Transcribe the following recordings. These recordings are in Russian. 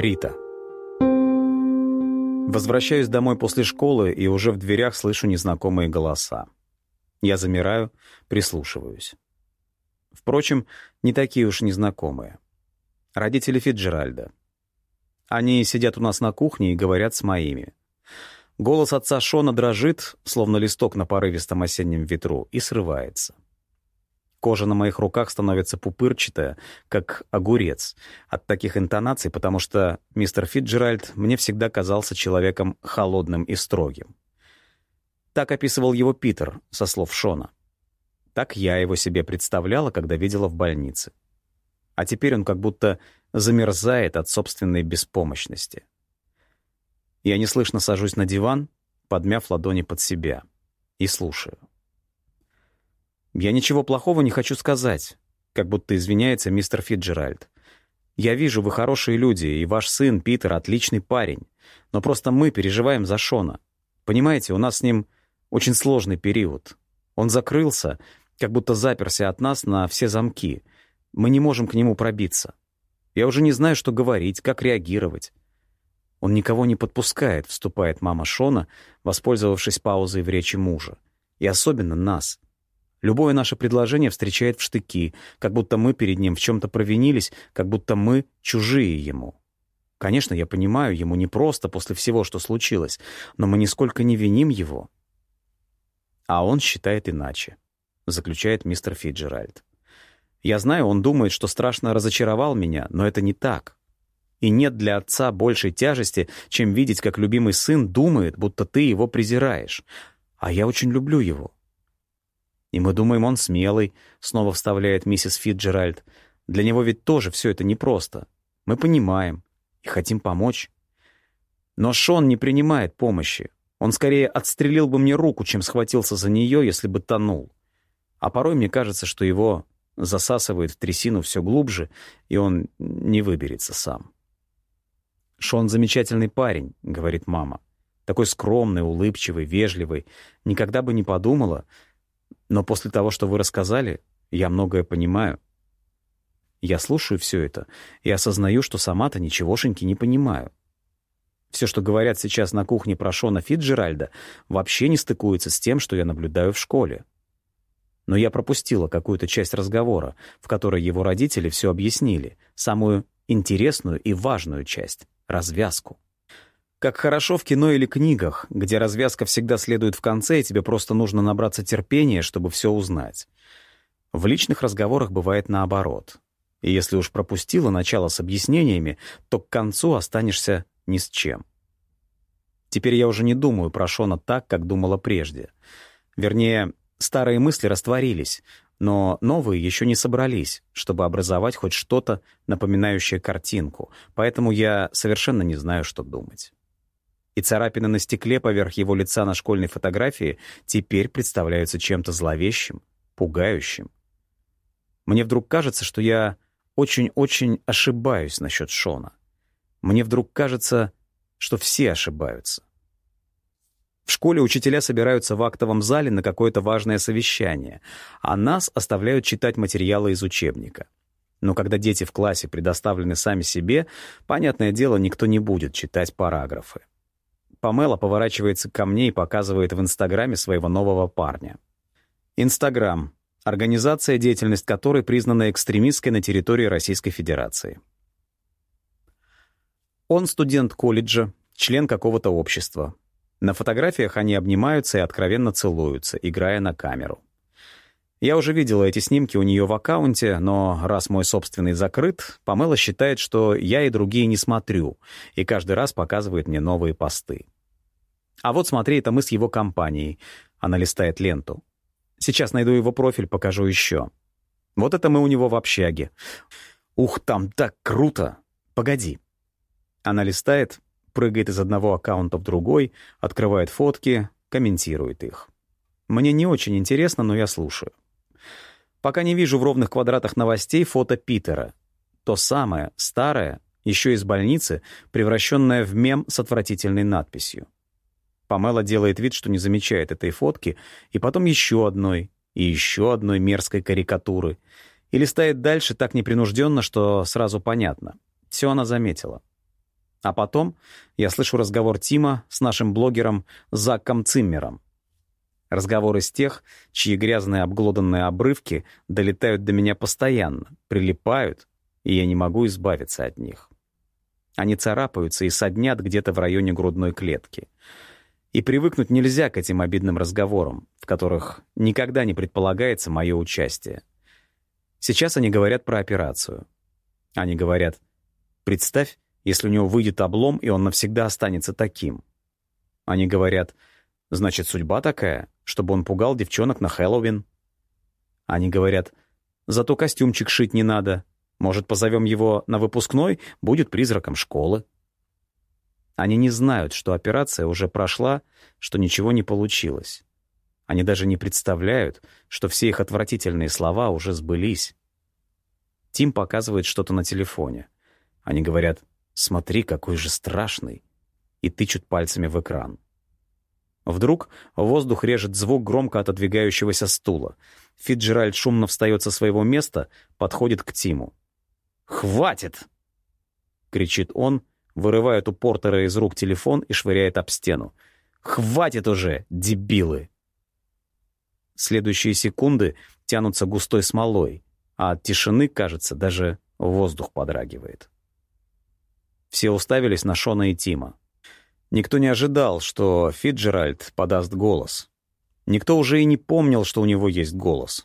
Рита. Возвращаюсь домой после школы и уже в дверях слышу незнакомые голоса. Я замираю, прислушиваюсь. Впрочем, не такие уж незнакомые. Родители Фицджеральда. Они сидят у нас на кухне и говорят с моими. Голос отца Шона дрожит, словно листок на порывистом осеннем ветру, и срывается. Кожа на моих руках становится пупырчатая, как огурец, от таких интонаций, потому что мистер Фицджеральд мне всегда казался человеком холодным и строгим. Так описывал его Питер, со слов Шона. Так я его себе представляла, когда видела в больнице. А теперь он как будто замерзает от собственной беспомощности. Я неслышно сажусь на диван, подмяв ладони под себя, и слушаю. «Я ничего плохого не хочу сказать», как будто извиняется мистер Фицджеральд. «Я вижу, вы хорошие люди, и ваш сын Питер отличный парень. Но просто мы переживаем за Шона. Понимаете, у нас с ним очень сложный период. Он закрылся, как будто заперся от нас на все замки. Мы не можем к нему пробиться. Я уже не знаю, что говорить, как реагировать». «Он никого не подпускает», — вступает мама Шона, воспользовавшись паузой в речи мужа. «И особенно нас. Любое наше предложение встречает в штыки, как будто мы перед ним в чем-то провинились, как будто мы чужие ему. Конечно, я понимаю, ему непросто после всего, что случилось, но мы нисколько не виним его». «А он считает иначе», — заключает мистер Фицджеральд. «Я знаю, он думает, что страшно разочаровал меня, но это не так. И нет для отца большей тяжести, чем видеть, как любимый сын думает, будто ты его презираешь. А я очень люблю его». «И мы думаем, он смелый», — снова вставляет миссис Фицджеральд. «Для него ведь тоже все это непросто. Мы понимаем и хотим помочь». «Но Шон не принимает помощи. Он скорее отстрелил бы мне руку, чем схватился за нее, если бы тонул. А порой мне кажется, что его засасывает в трясину все глубже, и он не выберется сам». «Шон замечательный парень», — говорит мама. «Такой скромный, улыбчивый, вежливый. Никогда бы не подумала. Но после того, что вы рассказали, я многое понимаю». Я слушаю все это и осознаю, что сама-то ничегошеньки не понимаю. Все, что говорят сейчас на кухне про Шона Фицджеральда, вообще не стыкуется с тем, что я наблюдаю в школе. Но я пропустила какую-то часть разговора, в которой его родители все объяснили, самую интересную и важную часть — развязку. Как хорошо в кино или книгах, где развязка всегда следует в конце, и тебе просто нужно набраться терпения, чтобы все узнать. В личных разговорах бывает наоборот. И если уж пропустила начало с объяснениями, то к концу останешься ни с чем. Теперь я уже не думаю про Шона так, как думала прежде. Вернее, старые мысли растворились, но новые еще не собрались, чтобы образовать хоть что-то, напоминающее картинку, поэтому я совершенно не знаю, что думать. И царапины на стекле поверх его лица на школьной фотографии теперь представляются чем-то зловещим, пугающим. Мне вдруг кажется, что я очень-очень ошибаюсь насчет Шона. Мне вдруг кажется, что все ошибаются. В школе учителя собираются в актовом зале на какое-то важное совещание, а нас оставляют читать материалы из учебника. Но когда дети в классе предоставлены сами себе, понятное дело, никто не будет читать параграфы. Памела поворачивается ко мне и показывает в Инстаграме своего нового парня. Инстаграм — организация, деятельность которой признана экстремистской на территории Российской Федерации. Он студент колледжа, член какого-то общества. На фотографиях они обнимаются и откровенно целуются, играя на камеру. Я уже видела эти снимки у нее в аккаунте, но раз мой собственный закрыт, Памела считает, что я и другие не смотрю, и каждый раз показывает мне новые посты. «А вот смотри, это мы с его компанией». Она листает ленту. «Сейчас найду его профиль, покажу еще. Вот это мы у него в общаге. Ух, там так круто! Погоди». Она листает, прыгает из одного аккаунта в другой, открывает фотки, комментирует их. Мне не очень интересно, но я слушаю. Пока не вижу в ровных квадратах новостей фото Питера. То самое, старое, еще из больницы, превращенное в мем с отвратительной надписью. Памела делает вид, что не замечает этой фотки, и потом еще одной, и еще одной мерзкой карикатуры. И листает дальше так непринужденно, что сразу понятно. Все она заметила. А потом я слышу разговор Тима с нашим блогером Заком Циммером. Разговор из тех, чьи грязные обглоданные обрывки долетают до меня постоянно, прилипают, и я не могу избавиться от них. Они царапаются и соднят где-то в районе грудной клетки. И привыкнуть нельзя к этим обидным разговорам, в которых никогда не предполагается мое участие. Сейчас они говорят про операцию. Они говорят: представь, если у него выйдет облом, и он навсегда останется таким. Они говорят: значит, судьба такая, чтобы он пугал девчонок на Хэллоуин. Они говорят: зато костюмчик шить не надо. Может, позовем его на выпускной, будет призраком школы. Они не знают, что операция уже прошла, что ничего не получилось. Они даже не представляют, что все их отвратительные слова уже сбылись. Тим показывает что-то на телефоне. Они говорят: смотри, какой же страшный, и тычут пальцами в экран. Вдруг в воздух режет звук громко отодвигающегося стула. Фицджеральд шумно встает со своего места, подходит к Тиму. «Хватит!» — кричит он, вырывает у Портера из рук телефон и швыряет об стену. «Хватит уже, дебилы!» Следующие секунды тянутся густой смолой, а от тишины, кажется, даже воздух подрагивает. Все уставились на Шона и Тима. Никто не ожидал, что Фицджеральд подаст голос. Никто уже и не помнил, что у него есть голос.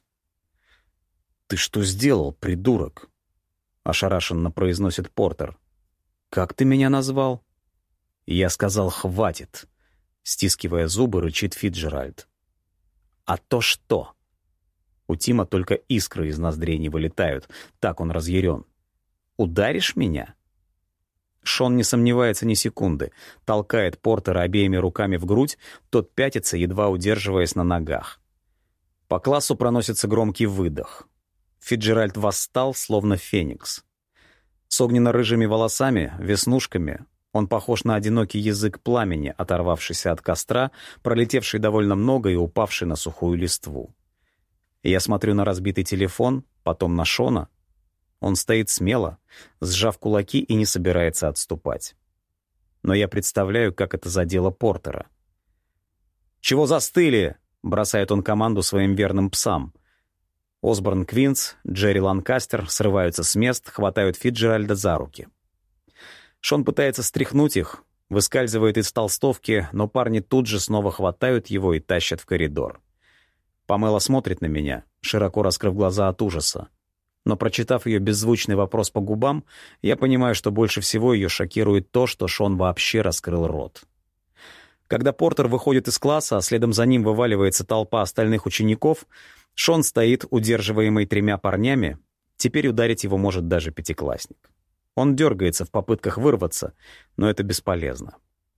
«Ты что сделал, придурок?» — ошарашенно произносит Портер. «Как ты меня назвал?» «Я сказал, хватит», — стискивая зубы, рычит Фицджеральд. «А то что?» У Тима только искры из ноздрей не вылетают, так он разъярен. «Ударишь меня?» Шон не сомневается ни секунды, толкает Портера обеими руками в грудь, тот пятится, едва удерживаясь на ногах. По классу проносится громкий выдох. Фицджеральд восстал, словно феникс. С огненно-рыжими волосами, веснушками, он похож на одинокий язык пламени, оторвавшийся от костра, пролетевший довольно много и упавший на сухую листву. Я смотрю на разбитый телефон, потом на Шона. Он стоит смело, сжав кулаки, и не собирается отступать. Но я представляю, как это задело Портера. «Чего застыли?» — бросает он команду своим верным псам. Осборн Квинс, Джерри Ланкастер срываются с мест, хватают Фицджеральда за руки. Шон пытается стряхнуть их, выскальзывает из толстовки, но парни тут же снова хватают его и тащат в коридор. Памела смотрит на меня, широко раскрыв глаза от ужаса. Но, прочитав ее беззвучный вопрос по губам, я понимаю, что больше всего ее шокирует то, что Шон вообще раскрыл рот. Когда Портер выходит из класса, а следом за ним вываливается толпа остальных учеников, Шон стоит, удерживаемый 3 парнями. Теперь ударить его может даже 5-классник. Он дергается в попытках вырваться, но это бесполезно.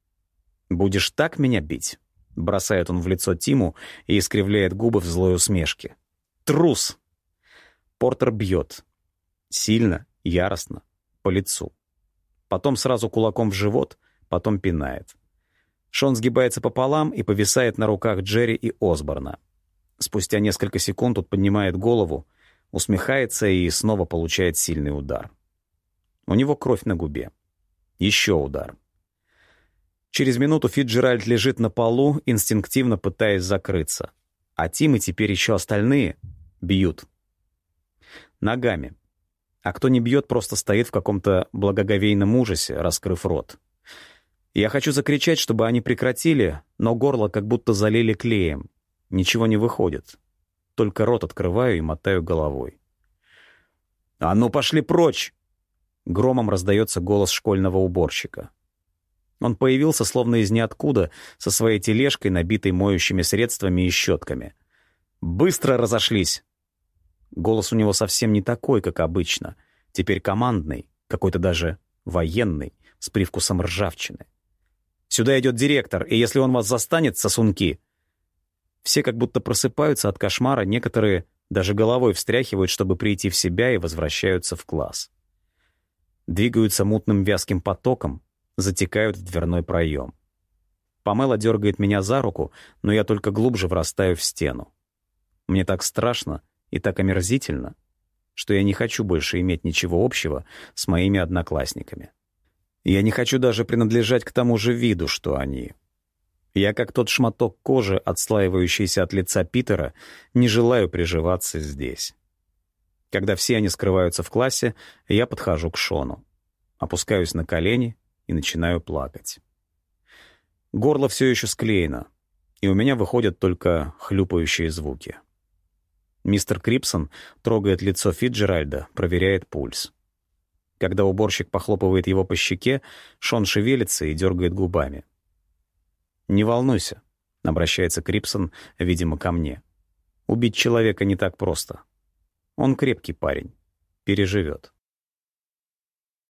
«Будешь так меня бить?» — бросает он в лицо Тиму и искривляет губы в злой усмешке. «Трус!» Портер бьет. Сильно, яростно, по лицу. Потом сразу кулаком в живот, потом пинает. Шон сгибается пополам и повисает на руках Джерри и Осборна. Спустя несколько секунд он поднимает голову, усмехается и снова получает сильный удар. У него кровь на губе. Еще удар. Через минуту Фицджеральд лежит на полу, инстинктивно пытаясь закрыться. А Тим и теперь еще остальные бьют. Ногами. А кто не бьет, просто стоит в каком-то благоговейном ужасе, раскрыв рот. Я хочу закричать, чтобы они прекратили, но горло как будто залили клеем. Ничего не выходит. Только рот открываю и мотаю головой. «А ну, пошли прочь!» Громом раздается голос школьного уборщика. Он появился словно из ниоткуда со своей тележкой, набитой моющими средствами и щетками. «Быстро разошлись!» Голос у него совсем не такой, как обычно. Теперь командный, какой-то даже военный, с привкусом ржавчины. «Сюда идет директор, и если он вас застанет, сосунки...» Все как будто просыпаются от кошмара, некоторые даже головой встряхивают, чтобы прийти в себя, и возвращаются в класс. Двигаются мутным вязким потоком, затекают в дверной проем. Памела дергает меня за руку, но я только глубже врастаю в стену. Мне так страшно и так омерзительно, что я не хочу больше иметь ничего общего с моими одноклассниками. Я не хочу даже принадлежать к тому же виду, что они. Я, как тот шматок кожи, отслаивающийся от лица Питера, не желаю приживаться здесь. Когда все они скрываются в классе, я подхожу к Шону, опускаюсь на колени и начинаю плакать. Горло все еще склеено, и у меня выходят только хлюпающие звуки. Мистер Крипсон трогает лицо Фицджеральда, проверяет пульс. Когда уборщик похлопывает его по щеке, Шон шевелится и дергает губами. «Не волнуйся», — обращается Крипсон, видимо, ко мне. «Убить человека не так просто. Он крепкий парень, переживет».